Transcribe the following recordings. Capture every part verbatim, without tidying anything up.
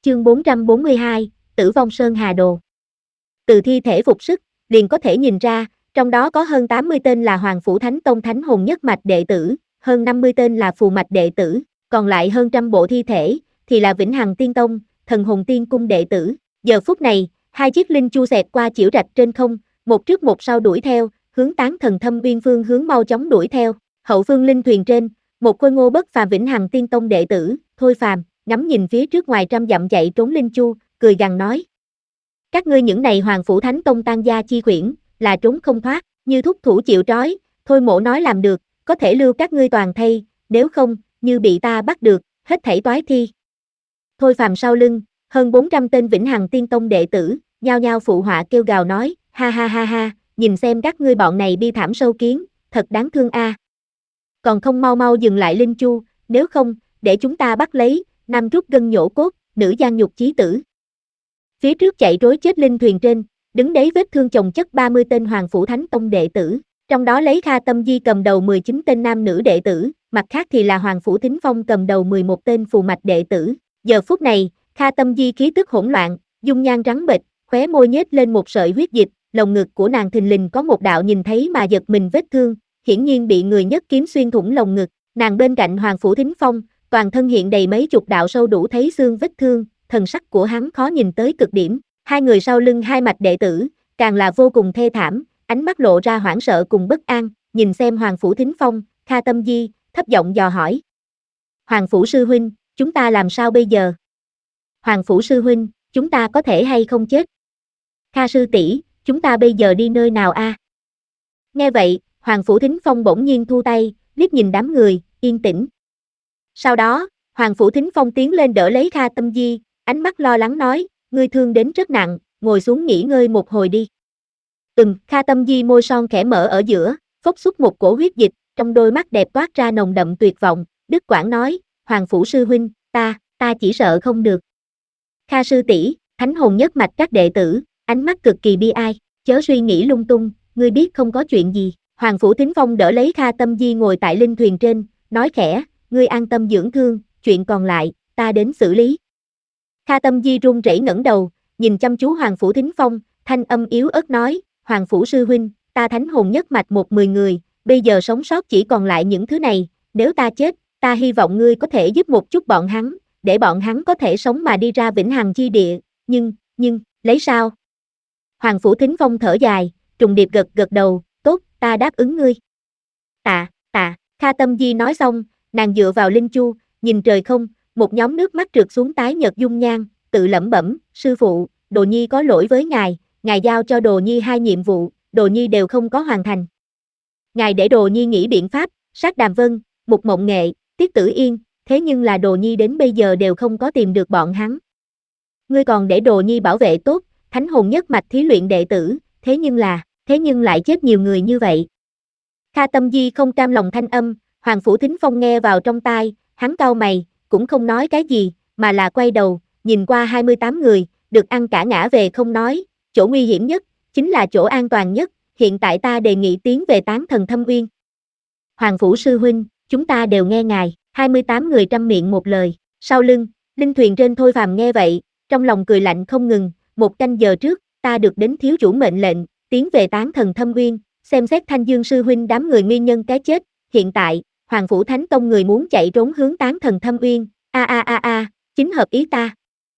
Chương bốn trăm bốn mươi hai, Tử vong Sơn Hà Đồ. Từ thi thể phục sức, liền có thể nhìn ra, trong đó có hơn tám mươi tên là Hoàng Phủ Thánh Tông Thánh Hồn Nhất Mạch đệ tử, hơn năm mươi tên là Phù Mạch đệ tử, còn lại hơn trăm bộ thi thể, thì là Vĩnh Hằng Tiên Tông, Thần Hồn Tiên Cung đệ tử. Giờ phút này, hai chiếc linh chu xẹt qua chiểu rạch trên không, một trước một sau đuổi theo, hướng Tán Thần Thâm Uyên phương hướng mau chóng đuổi theo. Hậu phương linh thuyền trên, một khôi ngô bất phàm Vĩnh Hằng Tiên Tông đệ tử, Thôi Phàm, ngắm nhìn phía trước ngoài trăm dặm chạy trốn linh chu, cười gằn nói: các ngươi những này Hoàng Phủ Thánh Tông tan gia chi quyển, là trốn không thoát, như thúc thủ chịu trói, Thôi Mỗ nói làm được, có thể lưu các ngươi toàn thây, nếu không, như bị ta bắt được, hết thảy toái thi. Thôi Phàm sau lưng, hơn bốn trăm tên Vĩnh Hằng Tiên Tông đệ tử, nhao nhao phụ họa kêu gào nói: ha ha ha ha, nhìn xem các ngươi bọn này bi thảm sâu kiến, thật đáng thương a. À. Còn không mau mau dừng lại linh chu, nếu không, để chúng ta bắt lấy, nam rút gân nhổ cốt, nữ gian nhục chí tử. Phía trước chạy trối chết linh thuyền trên, đứng đấy vết thương chồng chất ba mươi tên Hoàng Phủ Thánh Tông đệ tử, trong đó lấy Kha Tâm Di cầm đầu mười chín tên nam nữ đệ tử, mặt khác thì là Hoàng Phủ Thính Phong cầm đầu mười một tên phù mạch đệ tử. Giờ phút này, Kha Tâm Di khí tức hỗn loạn, dung nhan trắng bệch, khóe môi nhếch lên một sợi huyết dịch, lồng ngực của nàng thình lình có một đạo nhìn thấy mà giật mình vết thương, hiển nhiên bị người nhất kiếm xuyên thủng lồng ngực. Nàng bên cạnh Hoàng Phủ Thính Phong, toàn thân hiện đầy mấy chục đạo sâu đủ thấy xương vết thương, thần sắc của hắn khó nhìn tới cực điểm. Hai người sau lưng hai mạch đệ tử, càng là vô cùng thê thảm, ánh mắt lộ ra hoảng sợ cùng bất an, nhìn xem Hoàng Phủ Thính Phong, Kha Tâm Di, thấp giọng dò hỏi: Hoàng Phủ sư huynh, chúng ta làm sao bây giờ? Hoàng Phủ sư huynh, chúng ta có thể hay không chết? Kha sư tỷ, chúng ta bây giờ đi nơi nào a? À? Nghe vậy, Hoàng Phủ Thính Phong bỗng nhiên thu tay, liếc nhìn đám người, yên tĩnh. Sau đó, Hoàng Phủ Thính Phong tiến lên đỡ lấy Kha Tâm Di, ánh mắt lo lắng nói: ngươi thương đến rất nặng, ngồi xuống nghỉ ngơi một hồi đi. Ừm, Kha Tâm Di môi son khẽ mở ở giữa, phốc xuất một cổ huyết dịch, trong đôi mắt đẹp toát ra nồng đậm tuyệt vọng, đứt quãng nói: Hoàng Phủ sư huynh, ta, ta chỉ sợ không được. Kha sư tỷ, Thánh Hồn Nhất Mạch các đệ tử, ánh mắt cực kỳ bi ai, chớ suy nghĩ lung tung, ngươi biết không có chuyện gì. Hoàng Phủ Thính Phong đỡ lấy Kha Tâm Di ngồi tại linh thuyền trên, nói khẽ: ngươi an tâm dưỡng thương, chuyện còn lại, ta đến xử lý. Kha Tâm Di run rẩy ngẩng đầu, nhìn chăm chú Hoàng Phủ Thính Phong, thanh âm yếu ớt nói: Hoàng Phủ sư huynh, ta Thánh Hồn Nhất Mạch một mười người, bây giờ sống sót chỉ còn lại những thứ này, nếu ta chết, ta hy vọng ngươi có thể giúp một chút bọn hắn, để bọn hắn có thể sống mà đi ra Vĩnh Hằng chi địa, nhưng, nhưng, lấy sao? Hoàng Phủ Thính Phong thở dài, trùng điệp gật gật đầu, tốt, ta đáp ứng ngươi. Tạ, tạ, Kha Tâm Di nói xong, nàng dựa vào linh chu, nhìn trời không, một nhóm nước mắt trượt xuống tái nhợt dung nhan, tự lẩm bẩm: sư phụ, Đồ Nhi có lỗi với ngài, ngài giao cho Đồ Nhi hai nhiệm vụ, Đồ Nhi đều không có hoàn thành. Ngài để Đồ Nhi nghĩ biện pháp, sát Đàm Vân, Mục Mộng Nghệ, Tiết Tử Yên, thế nhưng là Đồ Nhi đến bây giờ đều không có tìm được bọn hắn. Ngươi còn để Đồ Nhi bảo vệ tốt, Thánh Hồn Nhất Mạch thí luyện đệ tử, thế nhưng là, thế nhưng lại chết nhiều người như vậy. Kha Tâm Di không cam lòng thanh âm, Hoàng Phủ Thính Phong nghe vào trong tai, hắn cau mày, cũng không nói cái gì, mà là quay đầu, nhìn qua hai mươi tám người, được ăn cả ngã về không nói, chỗ nguy hiểm nhất, chính là chỗ an toàn nhất, hiện tại ta đề nghị tiến về Tán Thần Thâm Uyên. Hoàng Phủ sư huynh, chúng ta đều nghe ngài, hai mươi tám người trăm miệng một lời, sau lưng, linh thuyền trên Thôi Phàm nghe vậy, trong lòng cười lạnh không ngừng, một canh giờ trước, ta được đến thiếu chủ mệnh lệnh, tiến về Tán Thần Thâm Uyên, xem xét Thanh Dương sư huynh đám người nguyên nhân cái chết, hiện tại, Hoàng Phủ Thánh Tông người muốn chạy trốn hướng Tán Thần Thâm Uyên, a a a a, chính hợp ý ta.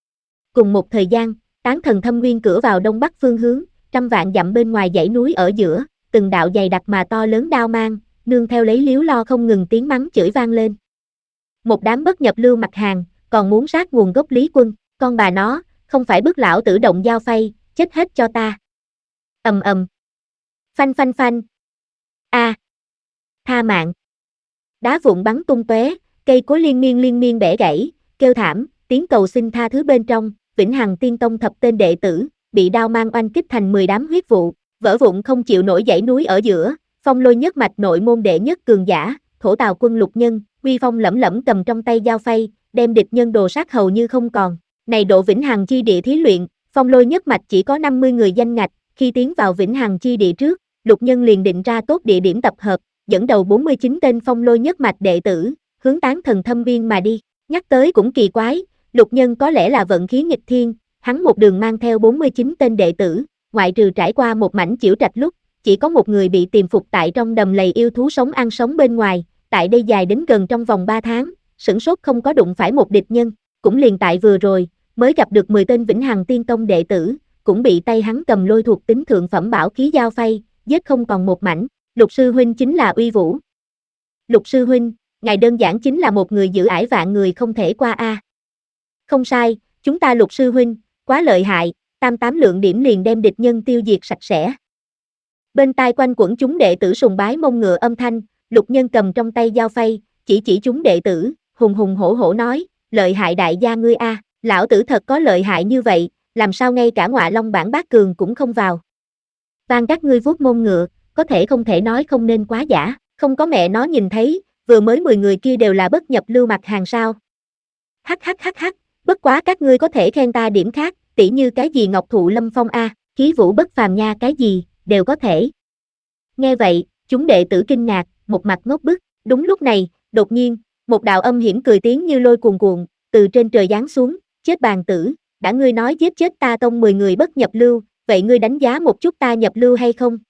Cùng một thời gian, Tán Thần Thâm Uyên cửa vào đông bắc phương hướng, trăm vạn dặm bên ngoài dãy núi ở giữa, từng đạo dày đặc mà to lớn đao mang, nương theo lấy liếu lo không ngừng tiếng mắng chửi vang lên. Một đám bất nhập lưu mặt hàng, còn muốn sát nguồn gốc Lý Quân, con bà nó, không phải bức lão tử động dao phay, chết hết cho ta. Ầm ầm. Phanh phanh phanh. A. À. Tha mạng. Đá vụn bắn tung tóe, cây cối liên miên liên miên bẻ gãy, kêu thảm, tiếng cầu xin tha thứ bên trong, Vĩnh Hằng Tiên Tông thập tên đệ tử, bị đao mang oanh kích thành mười đám huyết vụ, vỡ vụn không chịu nổi dãy núi ở giữa, Phong Lôi Nhất Mạch nội môn đệ nhất cường giả, Thổ Tào Quân Lục Nhân, uy phong lẫm lẫm cầm trong tay dao phay, đem địch nhân đồ sát hầu như không còn. Này độ Vĩnh Hằng chi địa thí luyện, Phong Lôi Nhất Mạch chỉ có năm mươi người danh ngạch, khi tiến vào Vĩnh Hằng chi địa trước, Lục Nhân liền định ra tốt địa điểm tập hợp, dẫn đầu bốn mươi chín tên Phong Lôi Nhất Mạch đệ tử, hướng Tán Thần Thâm Uyên mà đi. Nhắc tới cũng kỳ quái, Lục Nhân có lẽ là vận khí nghịch thiên, hắn một đường mang theo bốn mươi chín tên đệ tử, ngoại trừ trải qua một mảnh chiểu trạch lúc, chỉ có một người bị tiềm phục tại trong đầm lầy yêu thú sống ăn sống bên ngoài, tại đây dài đến gần trong vòng ba tháng, sửng sốt không có đụng phải một địch nhân, cũng liền tại vừa rồi, mới gặp được mười tên Vĩnh Hằng Tiên Tông đệ tử, cũng bị tay hắn cầm lôi thuộc tính thượng phẩm bảo khí dao phay, giết không còn một mảnh. Lục sư huynh chính là Uy Vũ. Lục sư huynh, ngài đơn giản chính là một người giữ ải vạn người không thể qua a. À. Không sai, chúng ta Lục sư huynh, quá lợi hại, tam tám lượng điểm liền đem địch nhân tiêu diệt sạch sẽ. Bên tai quanh quẩn chúng đệ tử sùng bái mông ngựa âm thanh, Lục Nhân cầm trong tay dao phay, chỉ chỉ chúng đệ tử, hùng hùng hổ hổ nói, lợi hại đại gia ngươi a, à, lão tử thật có lợi hại như vậy, làm sao ngay cả Ngọa Long bản bát cường cũng không vào. Van các ngươi vuốt mông ngựa, có thể không thể nói không nên quá giả, không có mẹ nó nhìn thấy, vừa mới mười người kia đều là bất nhập lưu mặt hàng sao. Hắc hắc hắc hắc, bất quá các ngươi có thể khen ta điểm khác, tỉ như cái gì Ngọc Thụ Lâm Phong a, khí vũ bất phàm nha cái gì, đều có thể. Nghe vậy, chúng đệ tử kinh ngạc, một mặt ngốc bức, đúng lúc này, đột nhiên, một đạo âm hiểm cười tiếng như lôi cuồn cuộn, từ trên trời giáng xuống, chết bàn tử, đã ngươi nói giết chết ta tông mười người bất nhập lưu, vậy ngươi đánh giá một chút ta nhập lưu hay không?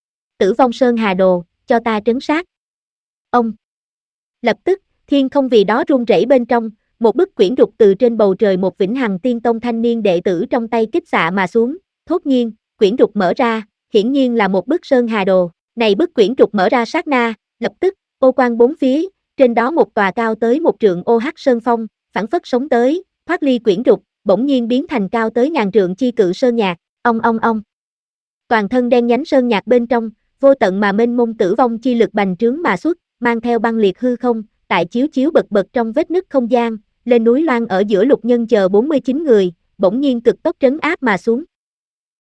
Tử Vong Sơn Hà Đồ, cho ta trấn sát. Ông. Lập tức, thiên không vì đó run rẩy bên trong, một bức quyển trục từ trên bầu trời một Vĩnh Hằng Tiên Tông thanh niên đệ tử trong tay kích xạ mà xuống, thốt nhiên, quyển trục mở ra, hiển nhiên là một bức Sơn Hà Đồ, này bức quyển trục mở ra sát na, lập tức, ô quang bốn phía, trên đó một tòa cao tới một trượng ô hắc sơn phong, phảng phất sống tới, thoát ly quyển trục, bỗng nhiên biến thành cao tới ngàn trượng chi cự sơn nhạc, ong ong ong. Toàn thân đen nhánh sơn nhạc bên trong, vô tận mà mênh mông tử vong chi lực bành trướng mà xuất, mang theo băng liệt hư không, tại chiếu chiếu bật bật trong vết nứt không gian, lên núi Loan ở giữa Lục Nhân chờ bốn mươi chín người, bỗng nhiên cực tốc trấn áp mà xuống,